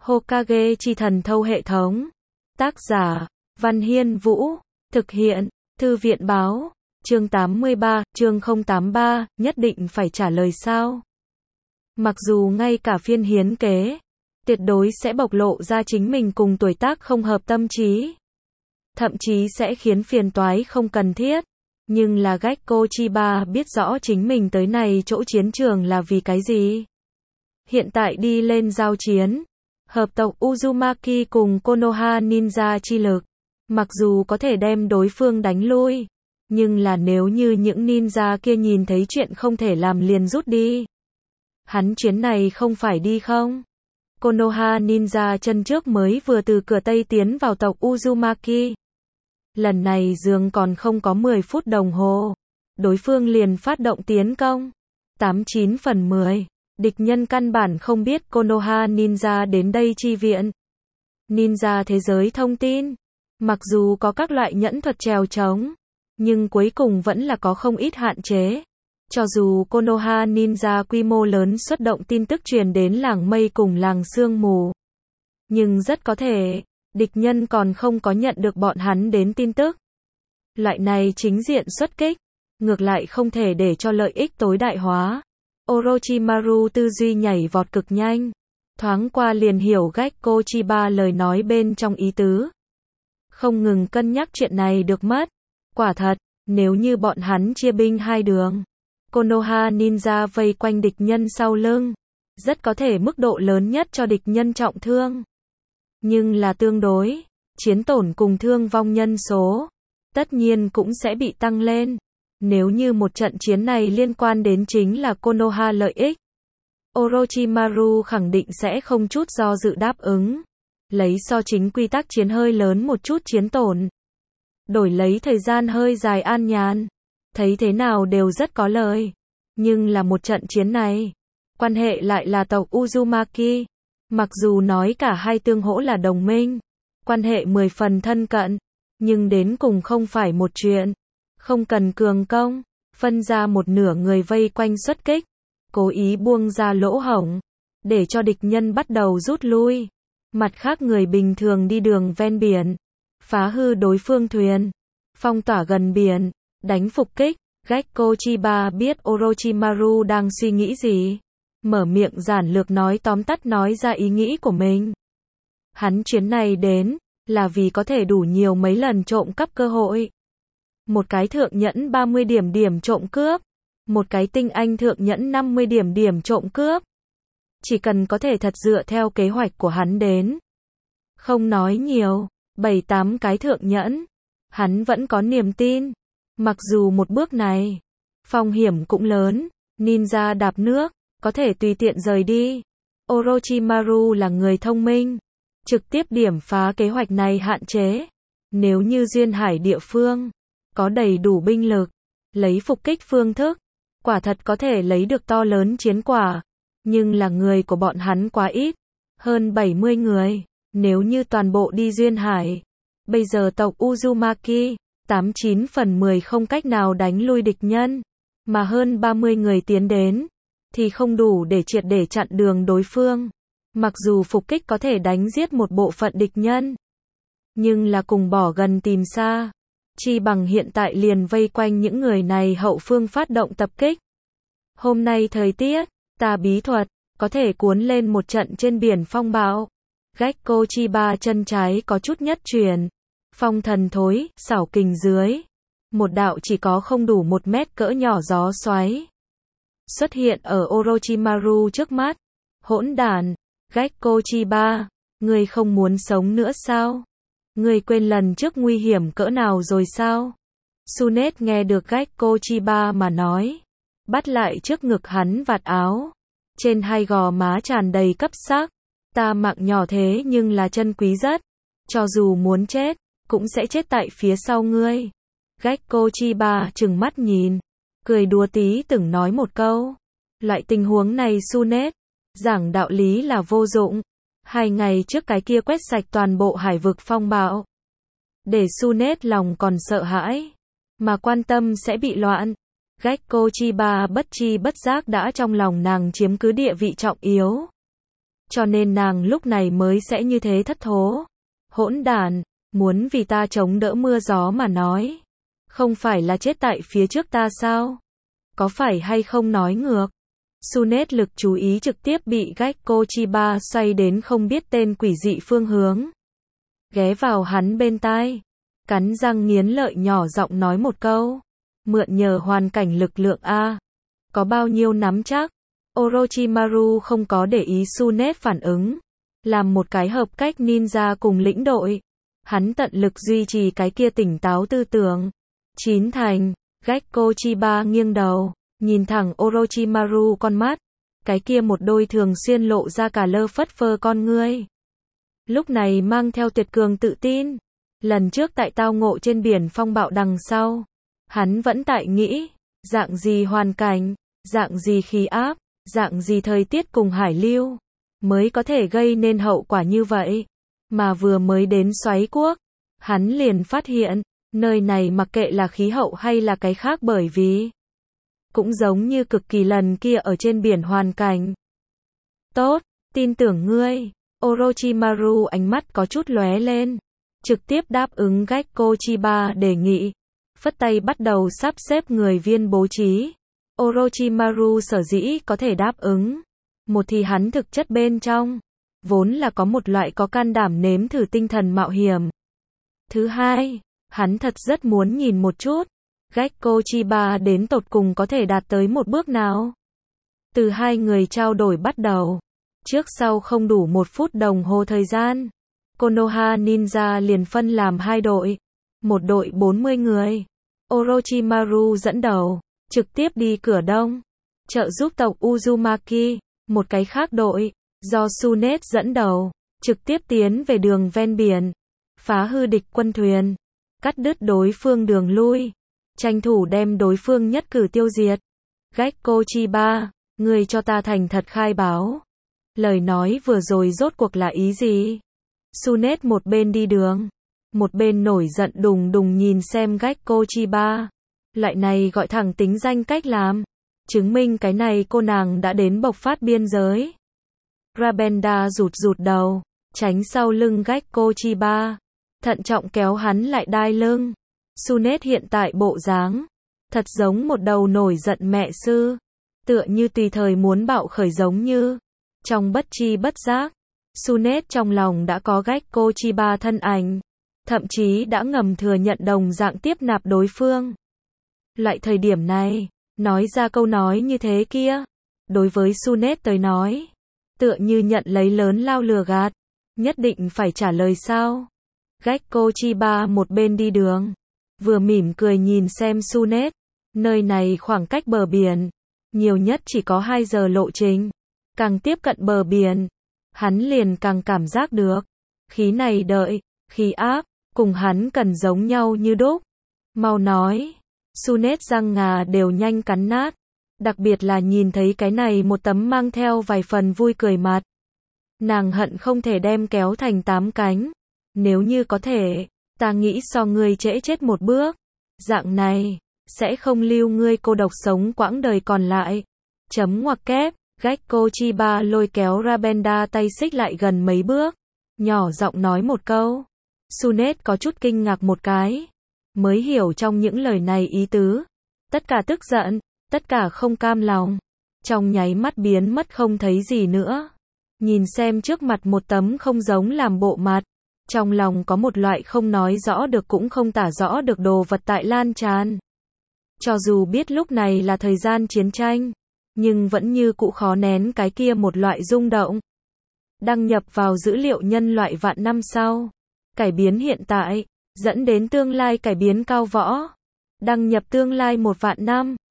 Hokage chi thần thâu hệ thống. Tác giả, Văn Hiên Vũ. Thực hiện, Thư viện báo. Chương 83, chương 083, nhất định phải trả lời sao? Mặc dù ngay cả phiên hiến kế, tuyệt đối sẽ bộc lộ ra chính mình cùng tuổi tác không hợp tâm trí. Thậm chí sẽ khiến phiền toái không cần thiết. Nhưng là Gekko Chiba biết rõ chính mình tới này chỗ chiến trường là vì cái gì. Hiện tại đi lên giao chiến, hợp tộc Uzumaki cùng Konoha Ninja chi lực, mặc dù có thể đem đối phương đánh lui, nhưng là nếu như những ninja kia nhìn thấy chuyện không thể làm liền rút đi. Hắn chuyến này không phải đi không? Konoha Ninja chân trước mới vừa từ cửa Tây tiến vào tộc Uzumaki. Lần này dường còn không có 10 phút đồng hồ, đối phương liền phát động tiến công. 89 phần 10, địch nhân căn bản không biết Konoha Ninja đến đây chi viện. Ninja thế giới thông tin, mặc dù có các loại nhẫn thuật trèo trống, nhưng cuối cùng vẫn là có không ít hạn chế. Cho dù Konoha Ninja quy mô lớn xuất động tin tức truyền đến làng mây cùng làng sương mù, nhưng rất có thể, địch nhân còn không có nhận được bọn hắn đến tin tức. Loại này chính diện xuất kích, ngược lại không thể để cho lợi ích tối đại hóa. Orochimaru tư duy nhảy vọt cực nhanh, thoáng qua liền hiểu Gekko Chiba lời nói bên trong ý tứ. Không ngừng cân nhắc chuyện này được mất. Quả thật, nếu như bọn hắn chia binh hai đường, Konoha Ninja vây quanh địch nhân sau lưng, rất có thể mức độ lớn nhất cho địch nhân trọng thương. Nhưng là tương đối, chiến tổn cùng thương vong nhân số, tất nhiên cũng sẽ bị tăng lên. Nếu như một trận chiến này liên quan đến chính là Konoha lợi ích, Orochimaru khẳng định sẽ không chút do dự đáp ứng. Lấy so chính quy tắc chiến hơi lớn một chút chiến tổn, đổi lấy thời gian hơi dài an nhàn, thấy thế nào đều rất có lợi. Nhưng là một trận chiến này, quan hệ lại là tộc Uzumaki. Mặc dù nói cả hai tương hỗ là đồng minh, quan hệ 10 phần thân cận, nhưng đến cùng không phải một chuyện. Không cần cường công, phân ra một nửa người vây quanh xuất kích, cố ý buông ra lỗ hổng, để cho địch nhân bắt đầu rút lui. Mặt khác người bình thường đi đường ven biển, phá hư đối phương thuyền, phong tỏa gần biển, đánh phục kích. Gekko Chiba biết Orochimaru đang suy nghĩ gì, mở miệng giản lược nói tóm tắt nói ra ý nghĩ của mình. Hắn chuyến này đến, là vì có thể đủ nhiều mấy lần trộm cắp cơ hội. Một cái thượng nhẫn 30 điểm trộm cướp, một cái tinh anh thượng nhẫn 50 điểm trộm cướp. Chỉ cần có thể thật dựa theo kế hoạch của hắn đến. Không nói nhiều, 7-8 cái thượng nhẫn, hắn vẫn có niềm tin. Mặc dù một bước này, phong hiểm cũng lớn, ninja đạp nước, có thể tùy tiện rời đi. Orochimaru là người thông minh, trực tiếp điểm phá kế hoạch này hạn chế. Nếu như duyên hải địa phương, có đầy đủ binh lực, lấy phục kích phương thức, quả thật có thể lấy được to lớn chiến quả. Nhưng là người của bọn hắn quá ít, hơn 70 người, nếu như toàn bộ đi duyên hải. Bây giờ tộc Uzumaki, 89 phần 10 không cách nào đánh lui địch nhân, mà hơn 30 người tiến đến, thì không đủ để triệt để chặn đường đối phương. Mặc dù phục kích có thể đánh giết một bộ phận địch nhân, nhưng là cùng bỏ gần tìm xa, chi bằng hiện tại liền vây quanh những người này hậu phương phát động tập kích. Hôm nay thời tiết, tà bí thuật, có thể cuốn lên một trận trên biển phong bão. Gekko Chiba chân trái có chút nhất chuyển, phong thần thối, xảo kình dưới. Một đạo chỉ có không đủ 1 mét cỡ nhỏ gió xoáy xuất hiện ở Orochimaru trước mắt. Hỗn đản, Gekko Chiba, ngươi không muốn sống nữa sao? Ngươi quên lần trước nguy hiểm cỡ nào rồi sao? Sunet nghe được Gekko Chiba mà nói, bắt lại trước ngực hắn vạt áo, trên hai gò má tràn đầy cấp sắc. Ta mạng nhỏ thế nhưng là chân quý rất, cho dù muốn chết, cũng sẽ chết tại phía sau ngươi. Gekko Chiba trừng mắt nhìn, cười đùa tí từng nói một câu. Loại tình huống này Sunet, giảng đạo lý là vô dụng. 2 ngày trước cái kia quét sạch toàn bộ hải vực phong bạo, để Sunet lòng còn sợ hãi, mà quan tâm sẽ bị loạn. Gekko Chiba bất chi bất giác đã trong lòng nàng chiếm cứ địa vị trọng yếu. cho nên nàng lúc này mới sẽ như thế thất thố. Hỗn đản, muốn vì ta chống đỡ mưa gió mà nói. Không phải là chết tại phía trước ta sao? Có phải hay không nói ngược? Sunet lực chú ý trực tiếp bị Gekko Chiba xoay đến không biết tên quỷ dị phương hướng. Ghé vào hắn bên tai, cắn răng nghiến lợi nhỏ giọng nói một câu. Mượn nhờ hoàn cảnh lực lượng A. Có bao nhiêu nắm chắc? Orochimaru không có để ý Sunet phản ứng. Làm một cái hợp cách ninja cùng lĩnh đội. Hắn tận lực duy trì cái kia tỉnh táo tư tưởng. 9 thành, Gekko Chiba nghiêng đầu, nhìn thẳng Orochimaru con mắt. Cái kia một đôi thường xuyên lộ ra cả lơ phất phơ con ngươi. Lúc này mang theo tuyệt cường tự tin. Lần trước tại tao ngộ trên biển phong bạo đằng sau. Hắn vẫn tại nghĩ, dạng gì hoàn cảnh, dạng gì khí áp, dạng gì thời tiết cùng hải lưu, mới có thể gây nên hậu quả như vậy. Mà vừa mới đến xoáy quốc, hắn liền phát hiện, nơi này mặc kệ là khí hậu hay là cái khác bởi vì cũng giống như cực kỳ lần kia ở trên biển hoàn cảnh. Tốt, tin tưởng ngươi. Orochimaru ánh mắt có chút lóe lên, trực tiếp đáp ứng Gekko Chiba đề nghị. Phất tay bắt đầu sắp xếp người viên bố trí. Orochimaru sở dĩ có thể đáp ứng. Một thì hắn thực chất bên trong, vốn là có một loại có can đảm nếm thử tinh thần mạo hiểm. Thứ hai, hắn thật rất muốn nhìn một chút, Gekko Chiba đến tột cùng có thể đạt tới một bước nào. Từ hai người trao đổi bắt đầu, trước sau không đủ 1 phút đồng hồ thời gian, Konoha Ninja liền phân làm 2 đội, một đội 40 người. Orochimaru dẫn đầu, trực tiếp đi cửa đông, trợ giúp tộc Uzumaki, một cái khác đội, do Sunet dẫn đầu, trực tiếp tiến về đường ven biển, phá hư địch quân thuyền, cắt đứt đối phương đường lui, tranh thủ đem đối phương nhất cử tiêu diệt. Gekko Chiba, ngươi cho ta thành thật khai báo. Lời nói vừa rồi rốt cuộc là ý gì? Sunet một bên đi đường, một bên nổi giận đùng đùng nhìn xem Gekko Chiba. Loại này gọi thẳng tính danh cách làm, chứng minh cái này cô nàng đã đến bộc phát biên giới. Rabenda rụt đầu, tránh sau lưng Gekko Chiba, thận trọng kéo hắn lại đai lưng. Sunet hiện tại bộ dáng, thật giống một đầu nổi giận mẹ sư, tựa như tùy thời muốn bạo khởi giống như. Trong bất chi bất giác, Sunet trong lòng đã có Gekko Chiba thân ảnh, thậm chí đã ngầm thừa nhận đồng dạng tiếp nạp đối phương. Loại thời điểm này, nói ra câu nói như thế kia, đối với Sunet tới nói, tựa như nhận lấy lớn lao lừa gạt, nhất định phải trả lời sao. Gekko Chiba một bên đi đường, vừa mỉm cười nhìn xem Sunet, nơi này khoảng cách bờ biển, nhiều nhất chỉ có 2 giờ lộ trình, càng tiếp cận bờ biển, hắn liền càng cảm giác được, khí này đợi, khí áp, cùng hắn cần giống nhau như đúc. Mau nói. Sunet răng ngà đều nhanh cắn nát, đặc biệt là nhìn thấy cái này một tấm mang theo vài phần vui cười mặt. Nàng hận không thể đem kéo thành 8 cánh. Nếu như có thể, ta nghĩ so ngươi trễ chết một bước. Dạng này, sẽ không lưu ngươi cô độc sống quãng đời còn lại. Chấm ngoặc kép, Gekko Chiba lôi kéo Rabenda tay xích lại gần mấy bước. Nhỏ giọng nói một câu. Sunet có chút kinh ngạc một cái. Mới hiểu trong những lời này ý tứ. Tất cả tức giận, tất cả không cam lòng. Trong nháy mắt biến mất không thấy gì nữa. Nhìn xem trước mặt một tấm không giống làm bộ mặt. Trong lòng có một loại không nói rõ được cũng không tả rõ được đồ vật tại lan tràn. Cho dù biết lúc này là thời gian chiến tranh, nhưng vẫn như cũ khó nén cái kia một loại rung động. Đăng nhập vào dữ liệu nhân loại vạn năm sau. Cải biến hiện tại, dẫn đến tương lai cải biến cao võ. Đăng nhập tương lai 1 vạn năm.